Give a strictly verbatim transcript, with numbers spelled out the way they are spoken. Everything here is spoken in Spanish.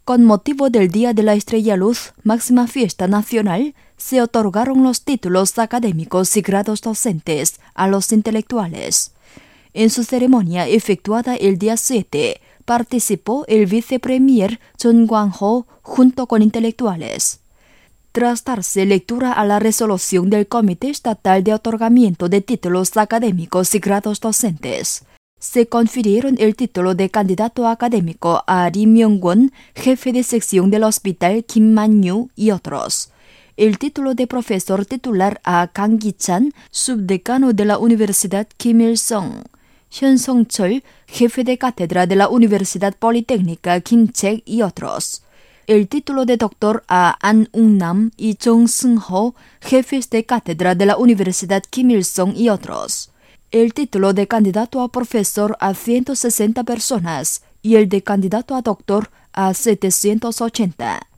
Con motivo del Día de la Estrella Luz, máxima fiesta nacional, se otorgaron los títulos académicos y grados docentes a los intelectuales. En su ceremonia efectuada el día siete, participó el vicepremier Chun Kwang-ho junto con intelectuales. Tras darse lectura a la resolución del Comité Estatal de Otorgamiento de Títulos Académicos y Grados Docentes, se confirieron el título de candidato académico a Lee Myung-won, jefe de sección del Hospital Kim Man-yu y otros. El título de profesor titular a Kang Gi-chan, subdecano de la Universidad Kim Il-sung. Hyun Song-chol, jefe de cátedra de la Universidad Politécnica Kim Chek y otros. El título de doctor a An Ung-nam y Jong Seung-ho, jefes de cátedra de la Universidad Kim Il-sung y otros. El título de candidato a profesor a ciento sesenta personas y el de candidato a doctor a setecientos ochenta.